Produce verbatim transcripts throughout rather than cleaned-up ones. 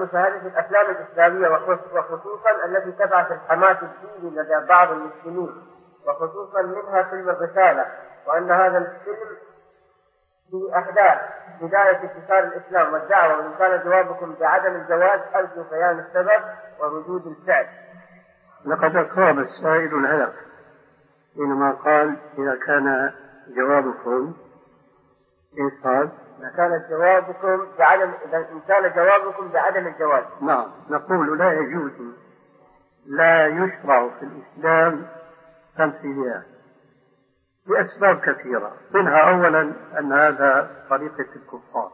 مشاهدة الأفلام الإسلامية وخصوصا التي تبعث الحماس الديني لدى بعض المسلمين، وخصوصا منها فيلم الرسالة، وأن هذا الفيلم في أحداث بداية انتشار الإسلام والدعوة، وإن كان جوابكم بعدم الجواز أرجو بيان السبب وردود الفعل. لقد أصاب السائل الهدف حينما قال إذا كان جوابكم إيه قال؟ إذا كان جوابكم بعدم إن كان جوابكم بعدم الجواز. نعم، نقول لا يجوز، لا يشرع في الإسلام تمثيليات لأسباب كثيرة، منها أولا أن هذا طريقة الكفار،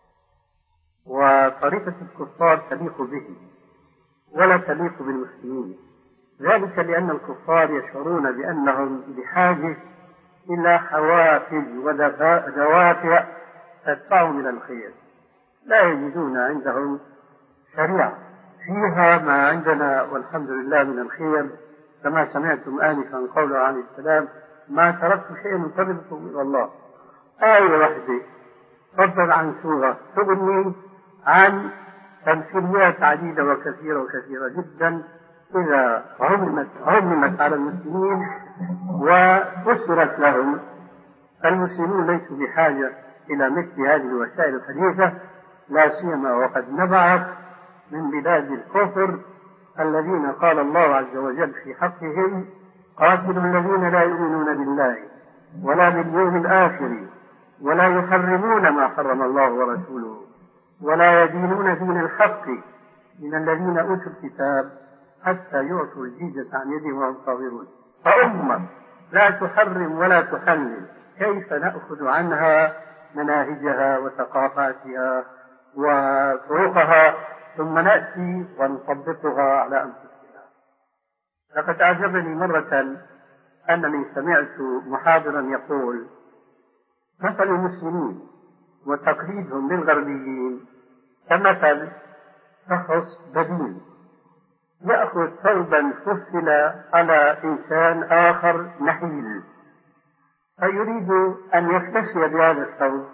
وطريقة الكفار تليق به ولا تليق بالمسلمين، ذلك لأن الكفار يشعرون بأنهم بحاجة إلى حوافز ودوافع تدفعهم إلى الخير، لا يجدون عندهم شريعة فيها ما عندنا والحمد لله من الخير، كما سمعتم آنفا قوله عليه السلام ما تركت شيئا قربكم إلى الله. آية واحدة فضل عن سورة تغني عن تمثيليات عديدة وكثيرة وكثيرة جدا إذا عممت عممت على المسلمين وفسرت لهم. المسلمون ليسوا بحاجة إلى مثل هذه الوسائل الحديثة، لا سيما وقد نبعت من بلاد الكفر الذين قال الله عز وجل في حقهم قاتلوا الذين لا يؤمنون بالله ولا باليوم الآخر ولا يحرمون ما حرم الله ورسوله ولا يدينون دين الحق من الذين أوتوا الكتاب حتى يعطوا الجزية عن يدهم وهم صاغرون. فأمة لا تحرم ولا تحلل كيف نأخذ عنها مناهجها وثقافاتها وطرقها ثم نأتي ونطبقها على أنفسنا؟ لقد أعجبني مرة أنني سمعت محاضرا يقول مثل المسلمين وتقليدهم للغربيين كمثل شخص بدين يأخذ ثوبا فصل على إنسان آخر نحيل فيريد أن يفتشي بهذا الثوب،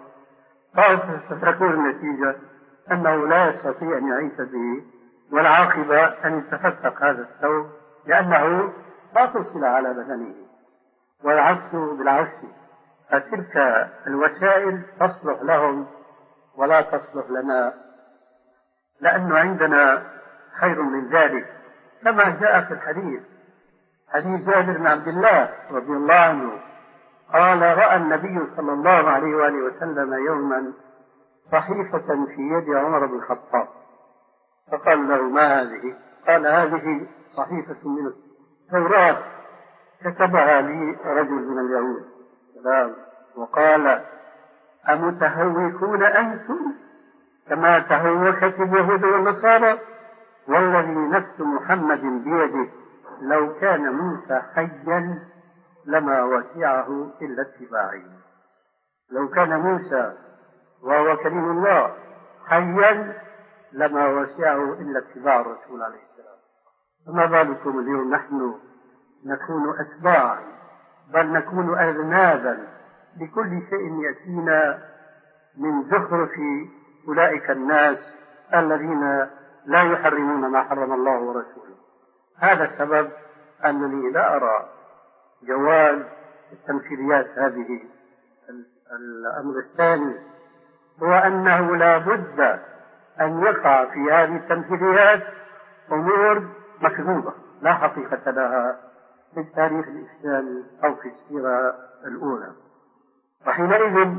فتكون النتيجة أنه لا يستطيع أن يعيش به، والعاقبة أن يتفتق هذا الثوب لأنه لا فصل على بدنه، والعكس بالعكس. فتلك الوسائل تصلح لهم ولا تصلح لنا، لأنه عندنا خير من ذلك، كما جاء في الحديث حديث جابر بن عبد الله رضي الله عنه قال رأى النبي صلى الله عليه وآله وسلم يوما صحيفة في يد عمر بن الخطاب، فقال له ما هذه؟ قال هذه صحيفة من التوراة كتبها لي رجل من اليهود. وقال أمتهوكون أنتم كما تهوكت اليهود والنصارى؟ والذي نفس محمد بيده لو كان موسى حيا لما وسعه إلا اتباعي. لو كان موسى وهو كريم الله حيا لما وسعه إلا اتباع الرسول عليه السلام، فما بالكم اليوم نحن نكون أتباعا بل نكون أذنابا لكل شيء يأتينا من زخرف أولئك الناس الذين لا يحرمون ما حرم الله ورسوله. هذا السبب أنني لا أرى جواز التمثيليات هذه. الأمر الثاني هو أنه لا بد أن يقع في هذه التمثيليات أمور مكذوبة لا حقيقة لها في التاريخ الإسلامي أو في السيرة الأولى، وحينئذ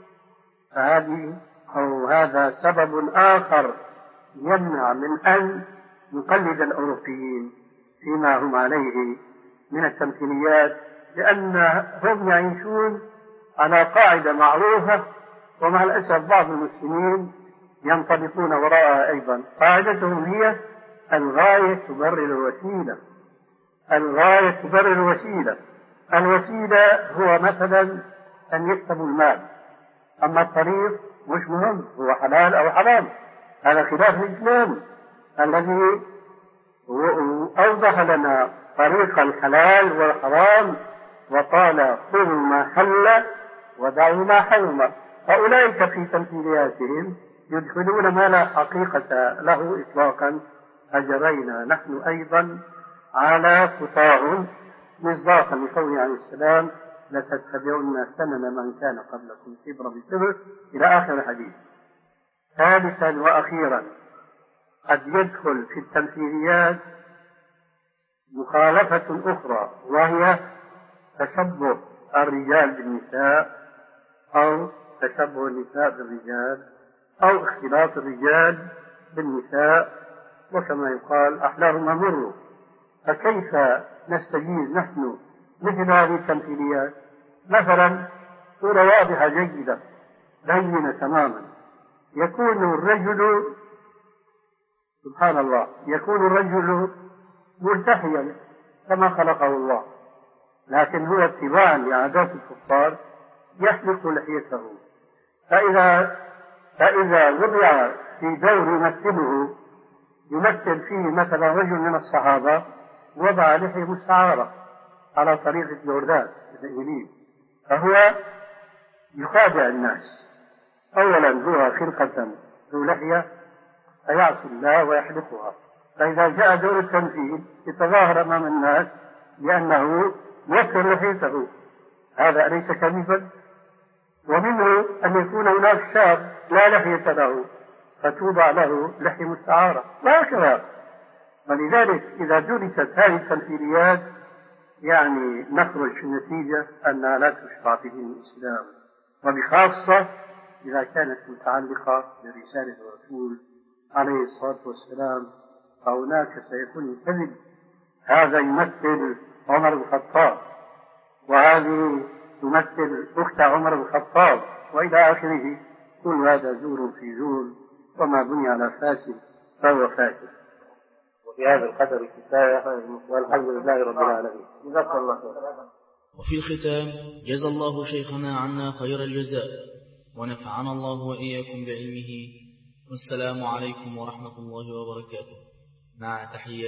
فهذه أو هذا سبب آخر يمنع من أن نقلد الأوروبيين فيما هم عليه من التمثيليات، لأنهم يعيشون على قاعدة معروفة، ومع الأسف بعض المسلمين ينطبقون وراءها أيضا. قاعدتهم هي الغاية تبرر الوسيلة، الغاية تبرر الوسيلة. الوسيلة هو مثلا أن يكسبوا المال، أما الطريق مش مهم هو حلال أو حرام، هذا خلاف الإسلام الذي أوضح لنا طريق الحلال والحرام وقال خذوا ما حل ودعوا ما حرم. فأولئك في تمثيلياتهم يدخلون ما لا حقيقة له إطلاقا، أجرينا نحن أيضا على خطاهم مصداقا لقوله عليه السلام: لتتبعن سنن من كان قبلكم شبرا بشبر إلى آخر الحديث. ثالثا وأخيرا، قد يدخل في التمثيليات مخالفة أخرى، وهي تشبه الرجال بالنساء أو تشبه النساء بالرجال أو اختلاط الرجال بالنساء، وكما يقال أحلاهما مر. فكيف نستجيز نحن مثل هذه التمثيليات؟ مثلا صورة واضحة جيدة بينة تماما، يكون الرجل سبحان الله يكون الرجل ملتحيا كما خلقه الله، لكن هو اتباعا لعادات الكفار يحلق لحيته، فإذا فإذا وضع في دور يمثله يمثل فيه مثلا رجل من الصحابة وضع لحية مستعارة على طريقة جوردان الإنجليز، فهو يخادع الناس. أولا هو خلقة ذو لحية فيعصي الله ويحلقها، فإذا جاء دور التمثيل يتظاهر أمام الناس لأنه يوفر لحيته، هذا أليس كذبا؟ ومنه أن يكون هناك شاب لا لحية له فتوضع له لحية مستعارة، وهكذا. ولذلك إذا درست هذه التمثيليات يعني نخرج في النتيجة أنها لا تشرع في دين الإسلام، وبخاصة إذا كانت متعلقة برسالة الرسول عليه الصلاة والسلام، فهناك سيكون كذب. هذا يمثل عمر بن الخطاب، وهذه تمثل أخت عمر بن الخطاب، وإلى آخره. كل هذا زور في زور، وما بني على فاسد فهو فاسد. وفي هذا القدر كفاية، والحمد لله رب العالمين. جزاك الله خير. وفي الختام جزا الله شيخنا عنا خير الجزاء، ونفعنا الله وإياكم بعلمه، والسلام عليكم ورحمة الله وبركاته. مع تحية